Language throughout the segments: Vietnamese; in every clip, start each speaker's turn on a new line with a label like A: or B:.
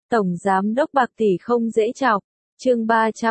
A: Tổng Giám đốc bạc tỷ không dễ chọc. Chương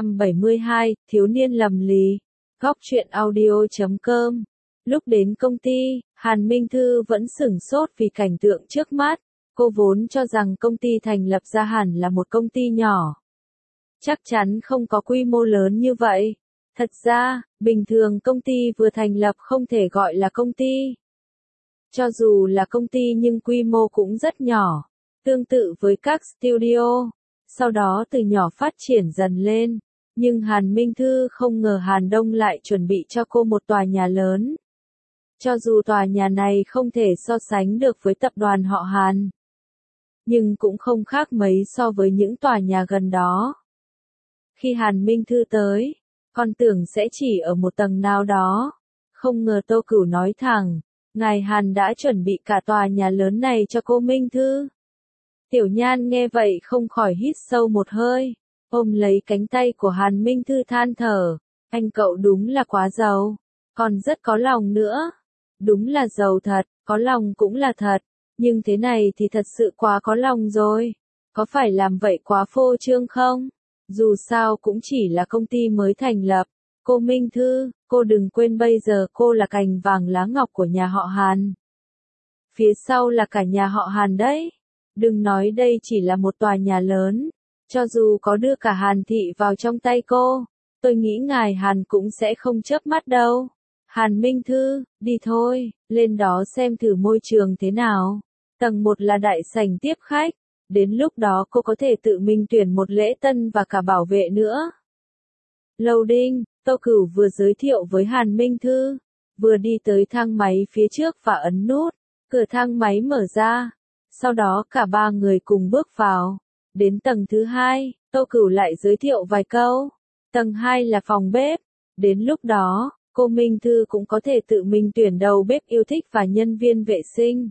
A: 372, thiếu niên lầm lì. Góc truyện audio.com. Lúc đến công ty, Hàn Minh Thư vẫn sửng sốt vì cảnh tượng trước mắt. Cô vốn cho rằng công ty thành lập ra hẳn là một công ty nhỏ. Chắc chắn không có quy mô lớn như vậy. Thật ra, bình thường công ty vừa thành lập không thể gọi là công ty. Cho dù là công ty nhưng quy mô cũng rất nhỏ. Tương tự với các studio, sau đó từ nhỏ phát triển dần lên. Nhưng Hàn Minh Thư không ngờ Hàn Đông lại chuẩn bị cho cô một tòa nhà lớn. Cho dù tòa nhà này không thể so sánh được với tập đoàn họ Hàn, nhưng cũng không khác mấy so với những tòa nhà gần đó. Khi Hàn Minh Thư tới, con tưởng sẽ chỉ ở một tầng nào đó. Không ngờ Tô Cửu nói thẳng, ngài Hàn đã chuẩn bị cả tòa nhà lớn này cho cô Minh Thư. Tiểu Nhan nghe vậy không khỏi hít sâu một hơi, ôm lấy cánh tay của Hàn Minh Thư than thở, anh cậu đúng là quá giàu, còn rất có lòng nữa. Đúng là giàu thật, có lòng cũng là thật, nhưng thế này thì thật sự quá có lòng rồi. Có phải làm vậy quá phô trương không? Dù sao cũng chỉ là công ty mới thành lập. Cô Minh Thư, cô đừng quên bây giờ cô là cành vàng lá ngọc của nhà họ Hàn. Phía sau là cả nhà họ Hàn đấy. Đừng nói đây chỉ là một tòa nhà lớn. Cho dù có đưa cả Hàn thị vào trong tay cô, tôi nghĩ ngài Hàn cũng sẽ không chớp mắt đâu. Hàn Minh Thư, đi thôi, lên đó xem thử môi trường thế nào. Tầng 1 là đại sảnh tiếp khách. Đến lúc đó cô có thể tự mình tuyển một lễ tân và cả bảo vệ nữa. Loading, Tô Cửu vừa giới thiệu với Hàn Minh Thư, vừa đi tới thang máy phía trước và ấn nút, cửa thang máy mở ra. Sau đó cả ba người cùng bước vào. Đến tầng thứ 2, Tô Cửu lại giới thiệu vài câu. Tầng 2 là phòng bếp. Đến lúc đó, cô Minh Thư cũng có thể tự mình tuyển đầu bếp yêu thích và nhân viên vệ sinh.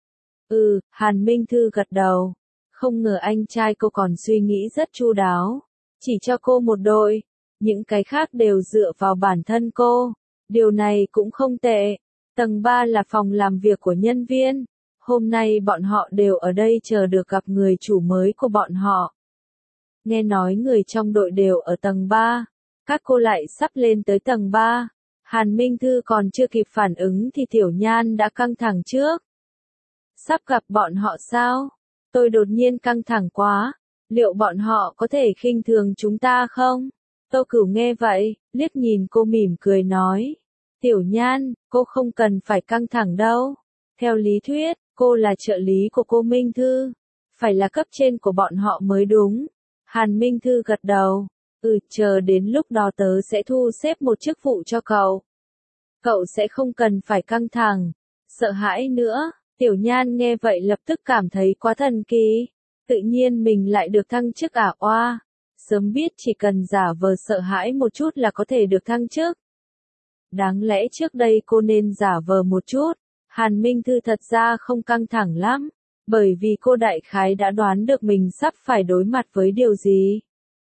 A: Hàn Minh Thư gật đầu. Không ngờ anh trai cô còn suy nghĩ rất chu đáo. Chỉ cho cô một đội. Những cái khác đều dựa vào bản thân cô. Điều này cũng không tệ. Tầng 3 là phòng làm việc của nhân viên. Hôm nay bọn họ đều ở đây chờ được gặp người chủ mới của bọn họ. Nghe nói người trong đội đều ở tầng 3. Các cô lại sắp lên tới tầng 3. Hàn Minh Thư còn chưa kịp phản ứng thì Tiểu Nhan đã căng thẳng trước. Sắp gặp bọn họ sao? Tôi đột nhiên căng thẳng quá. Liệu bọn họ có thể khinh thường chúng ta không? Tô Cửu nghe vậy, liếc nhìn cô mỉm cười nói. Tiểu Nhan, cô không cần phải căng thẳng đâu. Theo lý thuyết, cô là trợ lý của cô Minh Thư. Phải là cấp trên của bọn họ mới đúng. Hàn Minh Thư gật đầu. Chờ đến lúc đó tớ sẽ thu xếp một chức vụ cho cậu. Cậu sẽ không cần phải căng thẳng, sợ hãi nữa. Tiểu Nhan nghe vậy lập tức cảm thấy quá thần kỳ. Tự nhiên mình lại được thăng chức à oa. Sớm biết chỉ cần giả vờ sợ hãi một chút là có thể được thăng chức. Đáng lẽ trước đây cô nên giả vờ một chút. Hàn Minh Thư thật ra không căng thẳng lắm. Bởi vì cô đại khái đã đoán được mình sắp phải đối mặt với điều gì.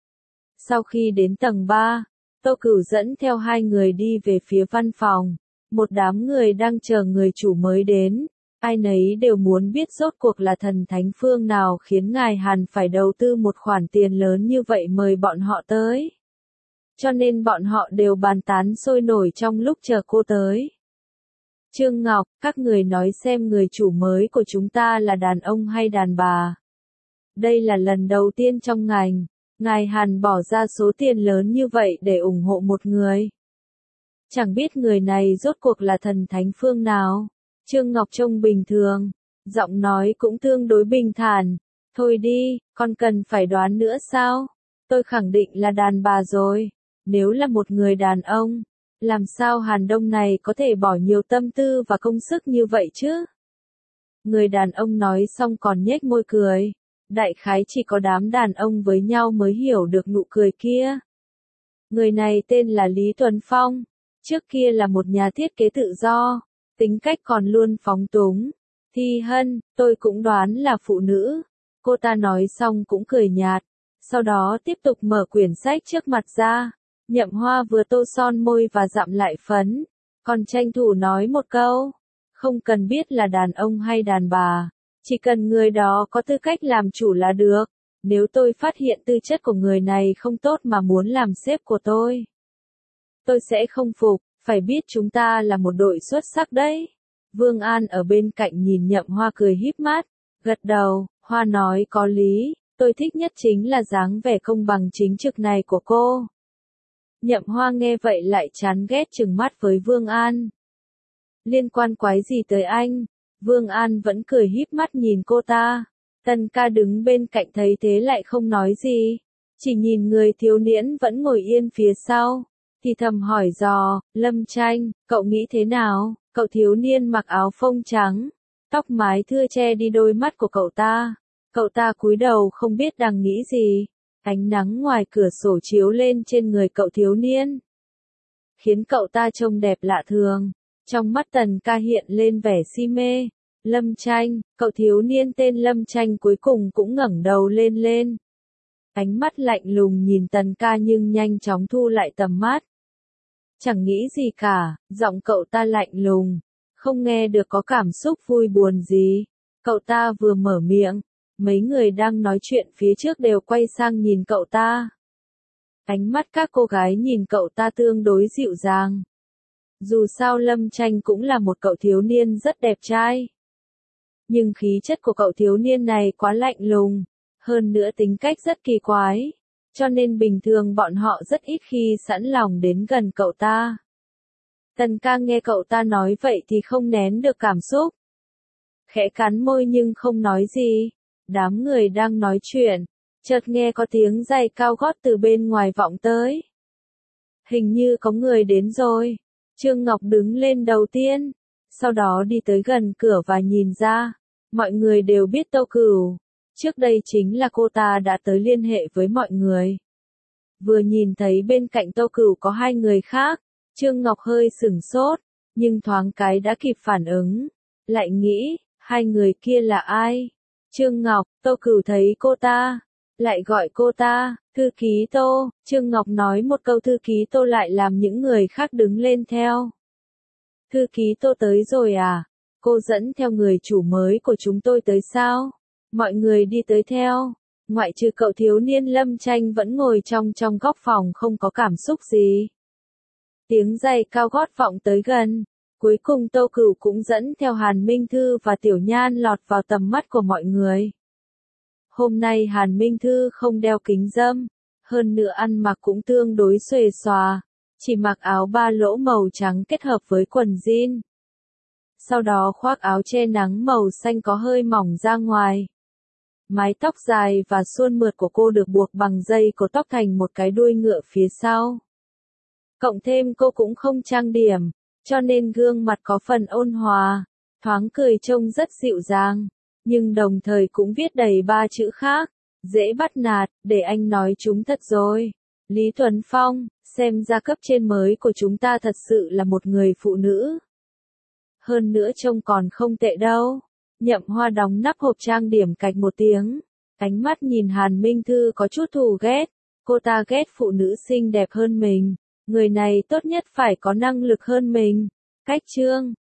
A: Sau khi đến tầng 3, Tô Cửu dẫn theo hai người đi về phía văn phòng. Một đám người đang chờ người chủ mới đến. Ai nấy đều muốn biết rốt cuộc là thần thánh phương nào khiến ngài Hàn phải đầu tư một khoản tiền lớn như vậy mời bọn họ tới. Cho nên bọn họ đều bàn tán sôi nổi trong lúc chờ cô tới. Trương Ngọc, các người nói xem người chủ mới của chúng ta là đàn ông hay đàn bà. Đây là lần đầu tiên trong ngành, ngài Hàn bỏ ra số tiền lớn như vậy để ủng hộ một người. Chẳng biết người này rốt cuộc là thần thánh phương nào. Trương Ngọc trông bình thường, giọng nói cũng tương đối bình thản. Thôi đi, con cần phải đoán nữa sao? Tôi khẳng định là đàn bà rồi. Nếu là một người đàn ông, làm sao Hàn Đông này có thể bỏ nhiều tâm tư và công sức như vậy chứ? Người đàn ông nói xong còn nhếch môi cười. Đại khái chỉ có đám đàn ông với nhau mới hiểu được nụ cười kia. Người này tên là Lý Tuấn Phong. Trước kia là một nhà thiết kế tự do. Tính cách còn luôn phóng túng. Thi Hân, tôi cũng đoán là phụ nữ. Cô ta nói xong cũng cười nhạt. Sau đó tiếp tục mở quyển sách trước mặt ra. Nhậm Hoa vừa tô son môi và dặm lại phấn. Còn tranh thủ nói một câu. Không cần biết là đàn ông hay đàn bà. Chỉ cần người đó có tư cách làm chủ là được. Nếu tôi phát hiện tư chất của người này không tốt mà muốn làm sếp của tôi sẽ không phục, phải biết chúng ta là một đội xuất sắc đấy. Vương An ở bên cạnh nhìn Nhậm Hoa cười híp mắt, gật đầu, Hoa nói có lý, tôi thích nhất chính là dáng vẻ công bằng chính trực này của cô. Nhậm Hoa nghe vậy lại chán ghét trừng mắt với Vương An. Liên quan quái gì tới anh? Vương An vẫn cười híp mắt nhìn cô ta. Tần ca đứng bên cạnh thấy thế lại không nói gì, chỉ nhìn người thiếu niên vẫn ngồi yên phía sau, thì thầm hỏi dò, Lâm Tranh, cậu nghĩ thế nào? Cậu thiếu niên mặc áo phông trắng, tóc mái thưa che đi đôi mắt của cậu ta cúi đầu không biết đang nghĩ gì, ánh nắng ngoài cửa sổ chiếu lên trên người cậu thiếu niên, khiến cậu ta trông đẹp lạ thường, trong mắt Tần ca hiện lên vẻ si mê. Lâm Tranh, cậu thiếu niên tên Lâm Tranh cuối cùng cũng ngẩng đầu lên. Ánh mắt lạnh lùng nhìn Tần ca nhưng nhanh chóng thu lại tầm mắt. Chẳng nghĩ gì cả, giọng cậu ta lạnh lùng, không nghe được có cảm xúc vui buồn gì. Cậu ta vừa mở miệng, mấy người đang nói chuyện phía trước đều quay sang nhìn cậu ta. Ánh mắt các cô gái nhìn cậu ta tương đối dịu dàng. Dù sao Lâm Tranh cũng là một cậu thiếu niên rất đẹp trai. Nhưng khí chất của cậu thiếu niên này quá lạnh lùng, hơn nữa tính cách rất kỳ quái, cho nên bình thường bọn họ rất ít khi sẵn lòng đến gần cậu ta. Tần ca nghe cậu ta nói vậy thì không nén được cảm xúc. Khẽ cắn môi nhưng không nói gì. Đám người đang nói chuyện, chợt nghe có tiếng giày cao gót từ bên ngoài vọng tới. Hình như có người đến rồi. Trương Ngọc đứng lên đầu tiên, sau đó đi tới gần cửa và nhìn ra. Mọi người đều biết Tô Cửu. Trước đây chính là cô ta đã tới liên hệ với mọi người. Vừa nhìn thấy bên cạnh Tô Cửu có hai người khác, Trương Ngọc hơi sửng sốt, nhưng thoáng cái đã kịp phản ứng. Lại nghĩ, hai người kia là ai? Trương Ngọc, Tô Cửu thấy cô ta, lại gọi cô ta, thư ký Tô. Trương Ngọc nói một câu thư ký Tô lại làm những người khác đứng lên theo. Thư ký Tô tới rồi à? Cô dẫn theo người chủ mới của chúng tôi tới sao? Mọi người đi tới theo. Ngoại trừ cậu thiếu niên Lâm Tranh vẫn ngồi trong góc phòng không có cảm xúc gì. Tiếng giày cao gót vọng tới gần. Cuối cùng Tô Cửu cũng dẫn theo Hàn Minh Thư và Tiểu Nhan lọt vào tầm mắt của mọi người. Hôm nay Hàn Minh Thư không đeo kính râm, hơn nữa ăn mặc cũng tương đối xuề xòa, chỉ mặc áo ba lỗ màu trắng kết hợp với quần jean. Sau đó khoác áo che nắng màu xanh có hơi mỏng ra ngoài. Mái tóc dài và suôn mượt của cô được buộc bằng dây cột tóc thành một cái đuôi ngựa phía sau. Cộng thêm cô cũng không trang điểm, cho nên gương mặt có phần ôn hòa, thoáng cười trông rất dịu dàng, nhưng đồng thời cũng viết đầy ba chữ khác, dễ bắt nạt, để anh nói chúng thật rồi. Lý Tuấn Phong, xem ra cấp trên mới của chúng ta thật sự là một người phụ nữ. Hơn nữa trông còn không tệ đâu. Nhậm Hoa đóng nắp hộp trang điểm cạch một tiếng, ánh mắt nhìn Hàn Minh Thư có chút thù ghét, cô ta ghét phụ nữ xinh đẹp hơn mình, người này tốt nhất phải có năng lực hơn mình. Cách chương